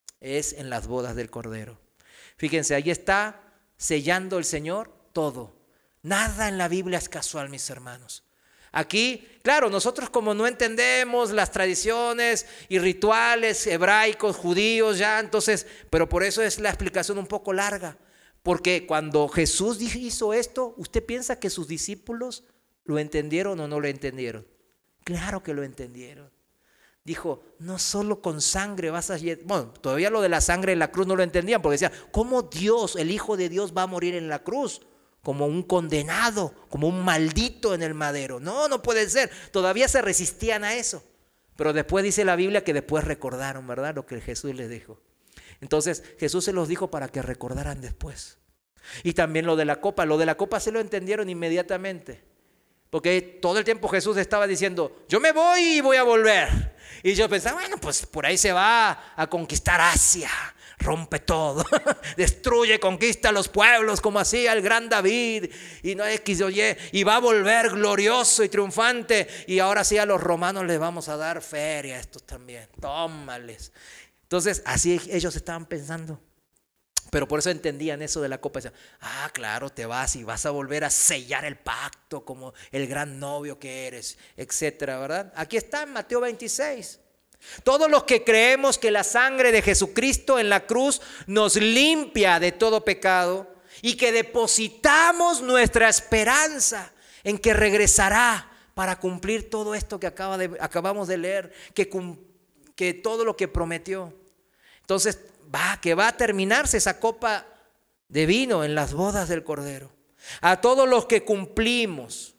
Es en las bodas del Cordero. Fíjense, ahí está sellando el Señor todo. Nada en la Biblia es casual, mis hermanos. Aquí, claro, nosotros como no entendemos las tradiciones y rituales hebraicos, judíos ya, entonces, pero por eso es la explicación un poco larga. Porque cuando Jesús hizo esto, ¿usted piensa que sus discípulos lo entendieron o no lo entendieron? Claro que lo entendieron. Dijo, no solo con sangre vas a... Bueno, todavía lo de la sangre en la cruz no lo entendían, porque decían, ¿cómo Dios, el Hijo de Dios, va a morir en la cruz? Como un condenado, como un maldito en el madero. No, no puede ser. Todavía se resistían a eso. Pero después dice la Biblia que después recordaron, ¿verdad? Lo que Jesús les dijo. Entonces Jesús se los dijo para que recordaran después. Y también lo de la copa. Lo de la copa se lo entendieron inmediatamente. Porque todo el tiempo Jesús estaba diciendo, yo me voy y voy a volver. Y yo pensaba, bueno, pues por ahí se va a conquistar Asia. Rompe todo, destruye, conquista los pueblos como hacía el gran David y no X o Y, y va a volver glorioso y triunfante, y ahora sí a los romanos les vamos a dar feria a estos también, tómales. Entonces así ellos estaban pensando, pero por eso entendían eso de la copa. Decían, ah, claro, te vas y vas a volver a sellar el pacto como el gran novio que eres, etcétera, ¿verdad? Aquí está en Mateo veintiséis. Todos los que creemos que la sangre de Jesucristo en la cruz nos limpia de todo pecado y que depositamos nuestra esperanza en que regresará para cumplir todo esto que acaba de, acabamos de leer, que, que todo lo que prometió. Entonces va, que va a terminarse esa copa de vino en las bodas del Cordero. A todos los que cumplimos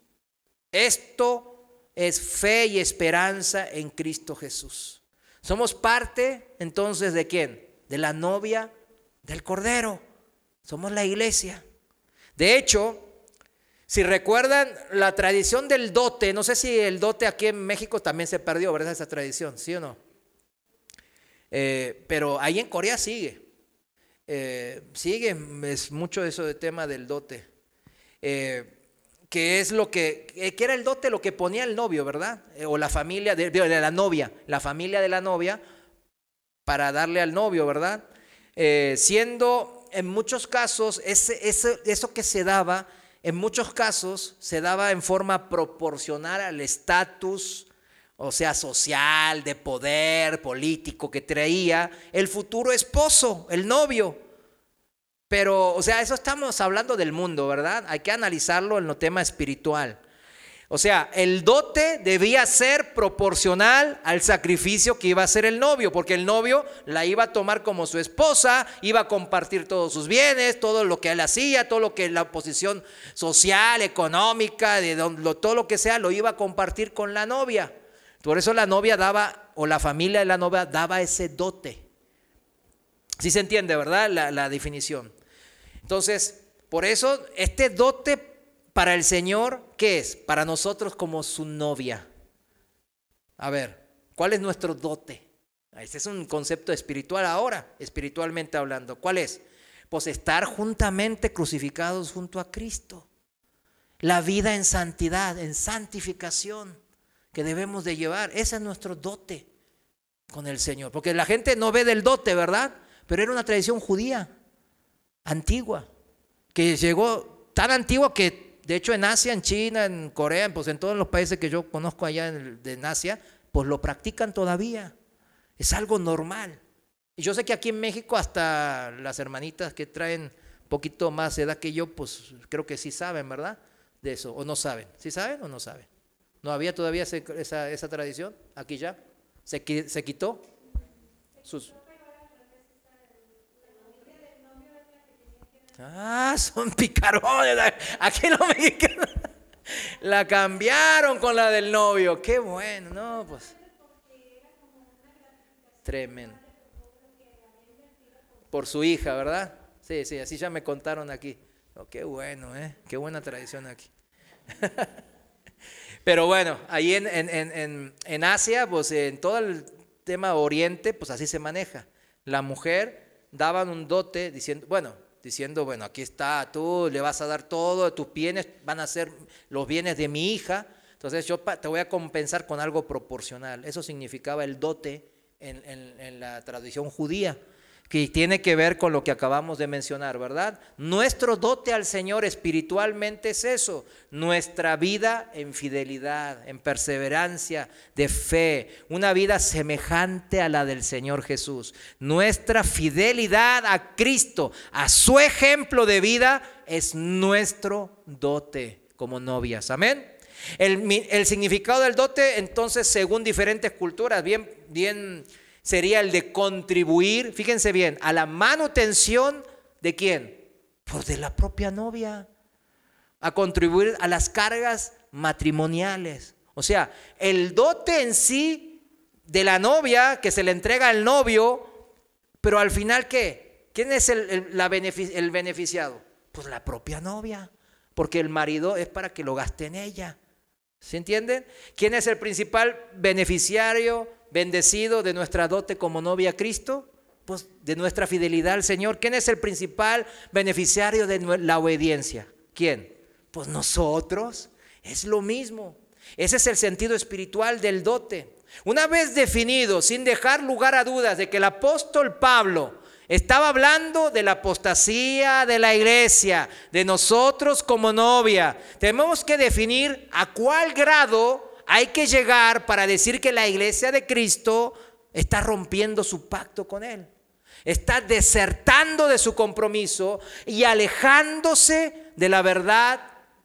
esto, es fe y esperanza en Cristo Jesús. Somos parte entonces ¿de quién? De la novia del Cordero. Somos la iglesia. De hecho, si recuerdan la tradición del dote, no sé si el dote aquí en México también se perdió, ¿verdad? Esa tradición, ¿sí o no? Eh, pero ahí en Corea sigue. Eh, sigue, es mucho eso de tema del dote. Eh, que es lo que, que era el dote, lo que ponía el novio, ¿verdad? O la familia de, de la novia, la familia de la novia para darle al novio, ¿verdad? Eh, siendo en muchos casos, ese, ese, eso que se daba, en muchos casos se daba en forma proporcional al estatus, o sea, social, de poder, político que traía el futuro esposo, el novio. Pero, o sea, eso estamos hablando del mundo, ¿verdad? Hay que analizarlo en lo tema espiritual. O sea, el dote debía ser proporcional al sacrificio que iba a hacer el novio, porque el novio la iba a tomar como su esposa, iba a compartir todos sus bienes, todo lo que él hacía, todo lo que la posición social, económica, de todo lo que sea, lo iba a compartir con la novia. Por eso la novia daba, o la familia de la novia daba ese dote. ¿Sí se entiende, verdad? La, la definición. Entonces, por eso este dote para el Señor, ¿qué es? Para nosotros como su novia. A ver, ¿cuál es nuestro dote? Este es un concepto espiritual ahora, espiritualmente hablando. ¿Cuál es? Pues estar juntamente crucificados junto a Cristo. La vida en santidad, en santificación que debemos de llevar. Ese es nuestro dote con el Señor. Porque la gente no ve del dote, ¿verdad? Pero era una tradición judía. Antigua, que llegó tan antigua que de hecho en Asia, en China, en Corea, pues en todos los países que yo conozco allá en, en Asia, pues lo practican todavía, es algo normal. Y yo sé que aquí en México hasta las hermanitas que traen un poquito más edad que yo, pues creo que sí saben, ¿verdad? De eso, o no saben, ¿sí saben o no saben? ¿No había todavía ese, esa, esa tradición aquí ya? ¿Se, se quitó? Sus... Ah, son picarones. Aquí los mexicanos la cambiaron con la del novio. Qué bueno, no, pues. Tremendo. Por su hija, ¿verdad? Sí, sí, así ya me contaron aquí. Oh, qué bueno, ¿eh? Qué buena tradición aquí. Pero bueno, ahí en, en, en, en Asia, pues en todo el tema oriente, pues así se maneja. La mujer daban un dote diciendo, bueno, diciendo, bueno, aquí está, tú le vas a dar todo, tus bienes van a ser los bienes de mi hija, entonces yo te voy a compensar con algo proporcional. Eso significaba el dote en, en, en la tradición judía, que tiene que ver con lo que acabamos de mencionar, ¿verdad? Nuestro dote al Señor espiritualmente es eso, nuestra vida en fidelidad, en perseverancia, de fe, una vida semejante a la del Señor Jesús. Nuestra fidelidad a Cristo, a su ejemplo de vida, es nuestro dote como novias, amén. El, el significado del dote, entonces, según diferentes culturas, bien, bien sería el de contribuir, fíjense bien, a la manutención de ¿quién? Pues de la propia novia, a contribuir a las cargas matrimoniales. O sea, el dote en sí de la novia que se le entrega al novio, pero al final ¿qué? ¿Quién es el, el, la benefic- el beneficiado? Pues la propia novia, porque el marido es para que lo gaste en ella. ¿Se entienden? ¿Quién es el principal beneficiario, bendecido de nuestra dote como novia a Cristo? Pues de nuestra fidelidad al Señor. ¿Quién es el principal beneficiario de la obediencia? ¿Quién? Pues nosotros. Es lo mismo. Ese es el sentido espiritual del dote. Una vez definido, sin dejar lugar a dudas de que el apóstol Pablo estaba hablando de la apostasía de la iglesia, de nosotros como novia, tenemos que definir a cuál grado hay que llegar para decir que la iglesia de Cristo está rompiendo su pacto con Él. Está desertando de su compromiso y alejándose de la verdad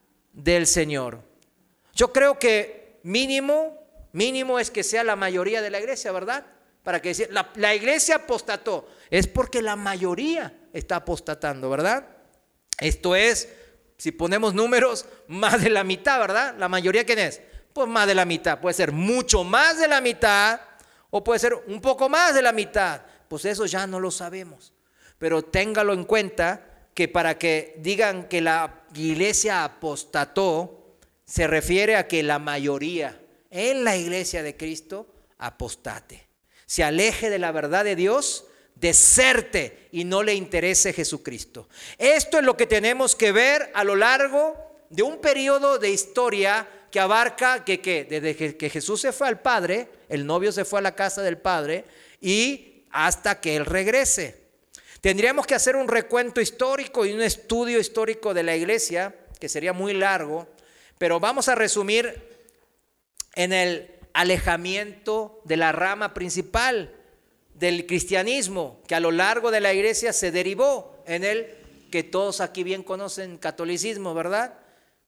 del Señor. Yo creo que mínimo, mínimo es que sea la mayoría de la iglesia, ¿verdad? Para que decir, la, la iglesia apostató, es porque la mayoría está apostatando, ¿verdad? Esto es, si ponemos números, más de la mitad, ¿verdad? La mayoría, ¿quién es? Pues más de la mitad, puede ser mucho más de la mitad o puede ser un poco más de la mitad, pues eso ya no lo sabemos, pero téngalo en cuenta que para que digan que la iglesia apostató, se refiere a que la mayoría en la iglesia de Cristo apostate, se aleje de la verdad de Dios, deserte y no le interese Jesucristo. Esto es lo que tenemos que ver a lo largo de un periodo de historia que abarca que, que desde que Jesús se fue al Padre, el novio se fue a la casa del Padre y hasta que Él regrese. Tendríamos que hacer un recuento histórico y un estudio histórico de la iglesia, que sería muy largo, pero vamos a resumir en el alejamiento de la rama principal del cristianismo, que a lo largo de la iglesia se derivó en el que todos aquí bien conocen, catolicismo, ¿verdad?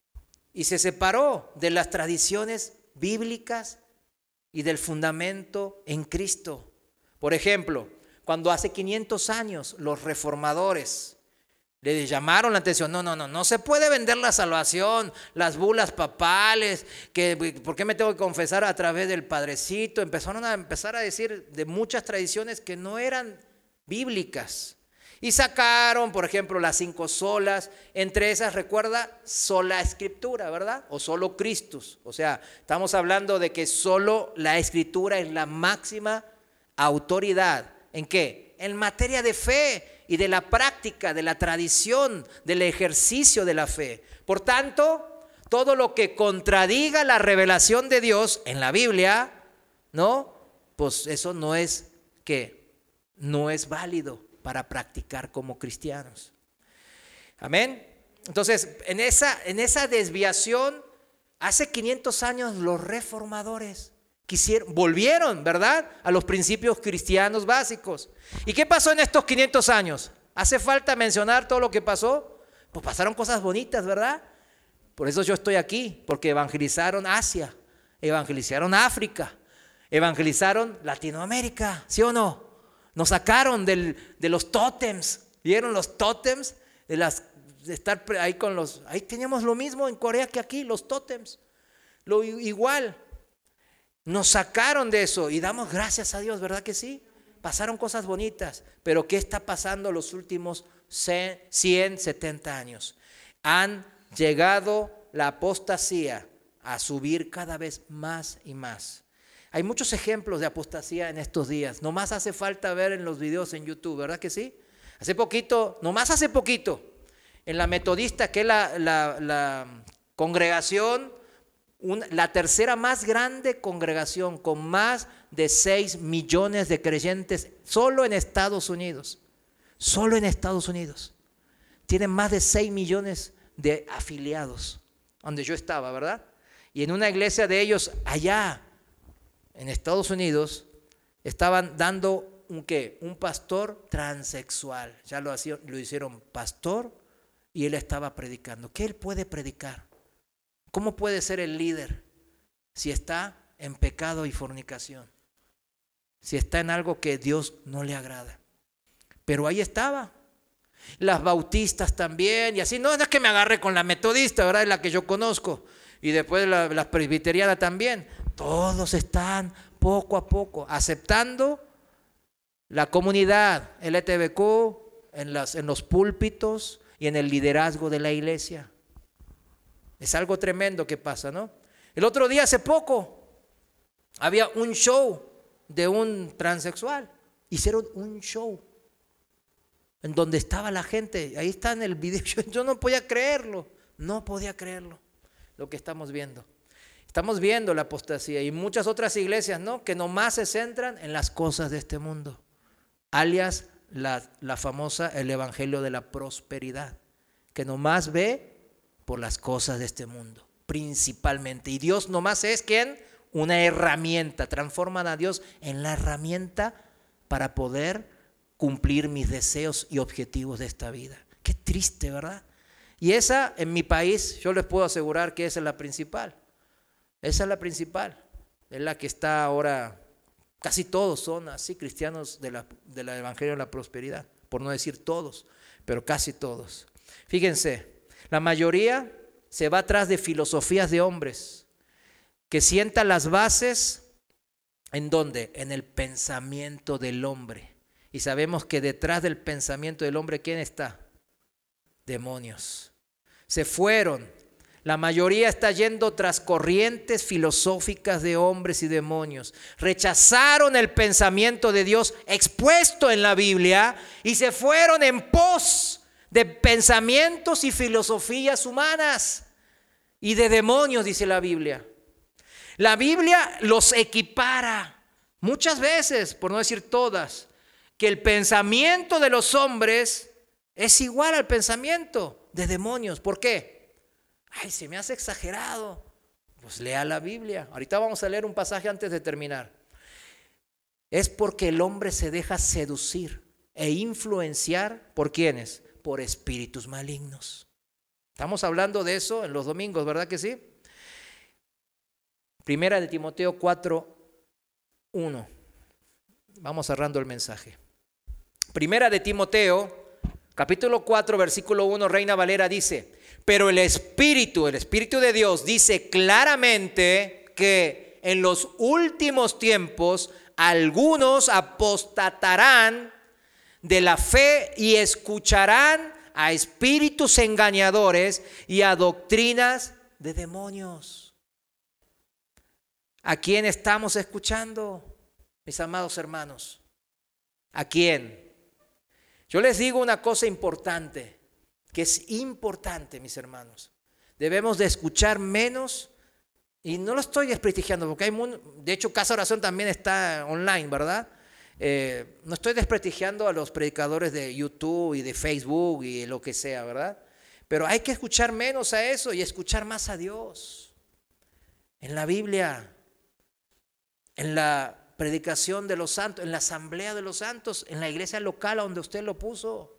Y se separó de las tradiciones bíblicas y del fundamento en Cristo. Por ejemplo, cuando hace quinientos años los reformadores le llamaron la atención, no, no, no, no se puede vender la salvación, las bulas papales, que ¿por qué me tengo que confesar a través del Padrecito? Empezaron a empezar a decir de muchas tradiciones que no eran bíblicas. Y sacaron, por ejemplo, las cinco solas, entre esas, recuerda, sola escritura, ¿verdad? O solo Christus. O sea, estamos hablando de que solo la escritura es la máxima autoridad. ¿En qué? En materia de fe y de la práctica, de la tradición, del ejercicio de la fe. Por tanto, todo lo que contradiga la revelación de Dios en la Biblia, ¿no? Pues eso no es, ¿qué? No es válido para practicar como cristianos. Amén. Entonces, en esa, en esa desviación, hace quinientos años los reformadores quisieron, volvieron, ¿verdad?, a los principios cristianos básicos. ¿Y qué pasó en estos quinientos años? ¿Hace falta mencionar todo lo que pasó? Pues pasaron cosas bonitas, ¿verdad? Por eso yo estoy aquí, porque evangelizaron Asia, evangelizaron África, evangelizaron Latinoamérica, ¿sí o no? Nos sacaron del, de los tótems, ¿vieron los tótems? De, las, de estar ahí con los, ahí teníamos lo mismo en Corea que aquí, los tótems, lo igual. Nos sacaron de eso y damos gracias a Dios, ¿verdad que sí? Pasaron cosas bonitas, pero ¿qué está pasando los últimos ciento setenta años? Han llegado la apostasía a subir cada vez más y más. Hay muchos ejemplos de apostasía en estos días. Nomás hace falta ver en los videos en YouTube, ¿verdad que sí? Hace poquito, nomás hace poquito, en la Metodista, que es la, la, la congregación, una, la tercera más grande congregación, con más de seis millones de creyentes, solo en Estados Unidos. Solo en Estados Unidos. Tienen más de seis millones de afiliados, donde yo estaba, ¿verdad? Y en una iglesia de ellos allá, en Estados Unidos, estaban dando un qué, un pastor transexual. Ya lo, hacían, lo hicieron pastor y él estaba predicando. ¿Qué él puede predicar? ¿Cómo puede ser el líder si está en pecado y fornicación? Si está en algo que Dios no le agrada. Pero ahí estaba. Las bautistas también, y así, no, no es que me agarre con la metodista, ¿verdad? Es la que yo conozco. Y después la, la presbiteriana también. Todos están poco a poco aceptando la comunidad L G B T Q en, las, en los púlpitos y en el liderazgo de la iglesia. Es algo tremendo que pasa, ¿no? El otro día, hace poco, había un show de un transexual. Hicieron un show en donde estaba la gente. Ahí está en el video. Yo, yo no podía creerlo. No podía creerlo lo que estamos viendo. Estamos viendo la apostasía y muchas otras iglesias, ¿no?, que nomás se centran en las cosas de este mundo, alias la, la famosa, el evangelio de la prosperidad, que nomás ve por las cosas de este mundo, principalmente. Y Dios nomás es, ¿quién? Una herramienta. Transforman a Dios en la herramienta para poder cumplir mis deseos y objetivos de esta vida. Qué triste, ¿verdad? Y esa, en mi país, yo les puedo asegurar que esa es la principal. Esa es la principal. Es la que está ahora, casi todos son así, cristianos de la, de la evangelio de la prosperidad. Por no decir todos, pero casi todos. Fíjense, la mayoría se va atrás de filosofías de hombres que sientan las bases, ¿en dónde? En el pensamiento del hombre. Y sabemos que detrás del pensamiento del hombre, ¿quién está? Demonios. Se fueron. La mayoría está yendo tras corrientes filosóficas de hombres y demonios. Rechazaron el pensamiento de Dios expuesto en la Biblia y se fueron en pos de pensamientos y filosofías humanas y de demonios, dice la Biblia. La Biblia los equipara muchas veces, por no decir todas, que el pensamiento de los hombres es igual al pensamiento de demonios. ¿Por qué? Ay, se me hace exagerado. Pues lea la Biblia. Ahorita vamos a leer un pasaje antes de terminar. Es porque el hombre se deja seducir e influenciar ¿por quiénes? Por espíritus malignos. Estamos hablando de eso en los domingos, ¿verdad que sí? Primera de Timoteo cuatro, uno. Vamos cerrando el mensaje. Primera de Timoteo, capítulo cuatro, versículo uno, Reina Valera dice: pero el Espíritu, el Espíritu de Dios dice claramente que en los últimos tiempos algunos apostatarán de la fe y escucharán a espíritus engañadores y a doctrinas de demonios. ¿A quién estamos escuchando, mis amados hermanos? ¿A quién? Yo les digo una cosa importante, que es importante, mis hermanos. Debemos de escuchar menos, y no lo estoy desprestigiando, porque hay, de hecho, Casa Oración también está online, ¿verdad? Eh, no estoy desprestigiando a los predicadores de YouTube y de Facebook y lo que sea, ¿verdad? Pero hay que escuchar menos a eso y escuchar más a Dios. En la Biblia, en la predicación de los santos, en la asamblea de los santos, en la iglesia local donde usted lo puso.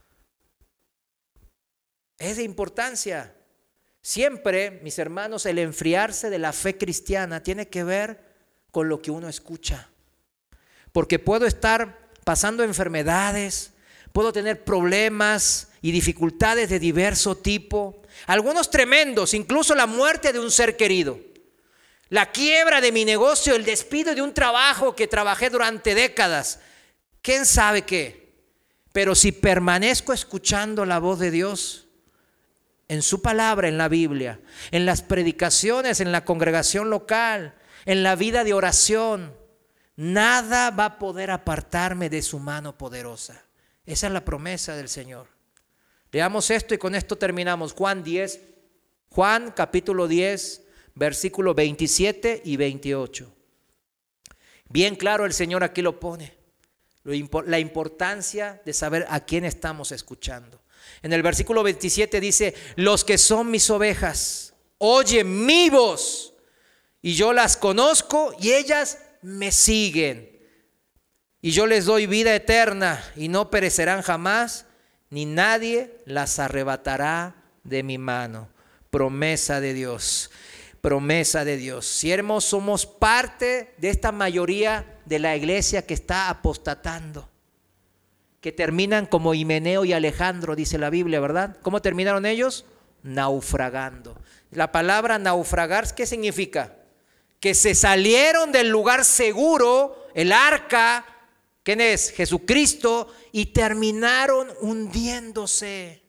Es de importancia. Siempre, mis hermanos, el enfriarse de la fe cristiana tiene que ver con lo que uno escucha. Porque puedo estar pasando enfermedades, puedo tener problemas y dificultades de diverso tipo, algunos tremendos, incluso la muerte de un ser querido, la quiebra de mi negocio, el despido de un trabajo que trabajé durante décadas, quién sabe qué. Pero si permanezco escuchando la voz de Dios, en su palabra, en la Biblia, en las predicaciones, en la congregación local, en la vida de oración, nada va a poder apartarme de su mano poderosa. Esa es la promesa del Señor. Leamos esto y con esto terminamos. Juan diez, Juan capítulo diez, versículos veintisiete y veintiocho. Bien claro el Señor aquí lo pone, la importancia de saber a quién estamos escuchando. En el versículo veintisiete dice: los que son mis ovejas oyen mi voz, y yo las conozco y ellas me siguen. Y yo les doy vida eterna y no perecerán jamás, ni nadie las arrebatará de mi mano. Promesa de Dios. Promesa de Dios. Si hermanos, somos parte de esta mayoría de la iglesia que está apostatando, que terminan como Himeneo y Alejandro, dice la Biblia, ¿verdad? ¿Cómo terminaron ellos? Naufragando. La palabra naufragar, ¿qué significa? Que se salieron del lugar seguro, el arca, ¿quién es? Jesucristo, y terminaron hundiéndose.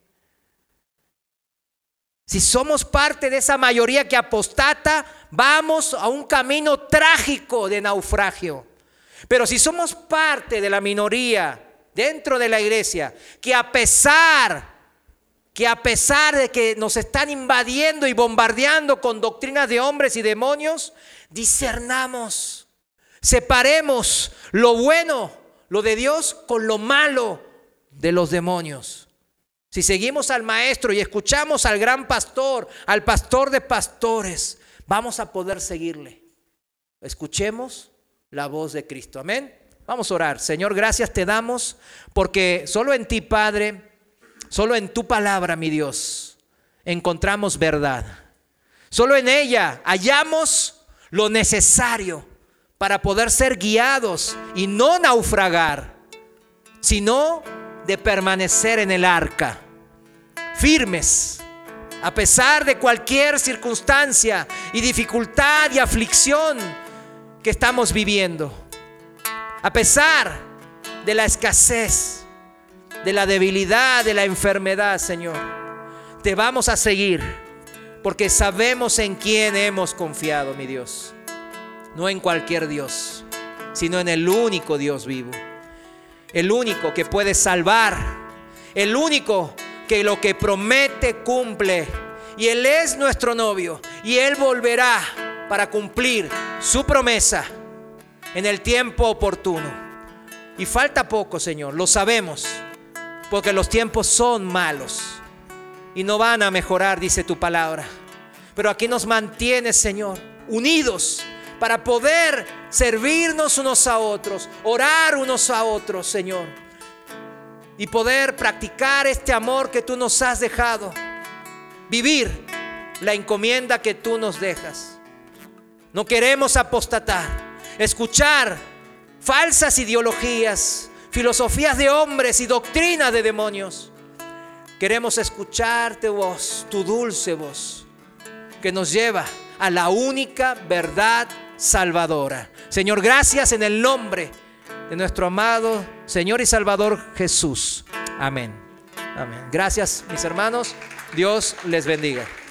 Si somos parte de esa mayoría que apostata, vamos a un camino trágico de naufragio. Pero si somos parte de la minoría dentro de la iglesia, que a pesar, que a pesar de que nos están invadiendo y bombardeando con doctrinas de hombres y demonios, discernamos, separemos lo bueno, lo de Dios, con lo malo de los demonios. Si seguimos al maestro y escuchamos al gran pastor, al pastor de pastores, vamos a poder seguirle. Escuchemos la voz de Cristo. Amén. Vamos a orar. Señor, gracias te damos porque solo en ti, Padre, solo en tu palabra, mi Dios, encontramos verdad. Solo en ella hallamos lo necesario para poder ser guiados y no naufragar, sino de permanecer en el arca, firmes, a pesar de cualquier circunstancia y dificultad y aflicción que estamos viviendo, a pesar de la escasez, de la debilidad, de la enfermedad. Señor, te vamos a seguir porque sabemos en quién hemos confiado, mi Dios. No en cualquier Dios, sino en el único Dios vivo, el único que puede salvar, el único que lo que promete cumple. Y Él es nuestro novio y Él volverá para cumplir su promesa en el tiempo oportuno. Y falta poco, Señor, lo sabemos, porque los tiempos son malos y no van a mejorar, dice tu palabra. Pero aquí nos mantienes, Señor, unidos para poder servirnos unos a otros, orar unos a otros, Señor, y poder practicar este amor que tú nos has dejado, vivir la encomienda que tú nos dejas. No queremos apostatar, escuchar falsas ideologías, filosofías de hombres y doctrinas de demonios. Queremos escuchar tu voz, tu dulce voz, que nos lleva a la única verdad salvadora. Señor, gracias en el nombre de nuestro amado Señor y Salvador Jesús. Amén. Amén. Gracias, mis hermanos. Dios les bendiga.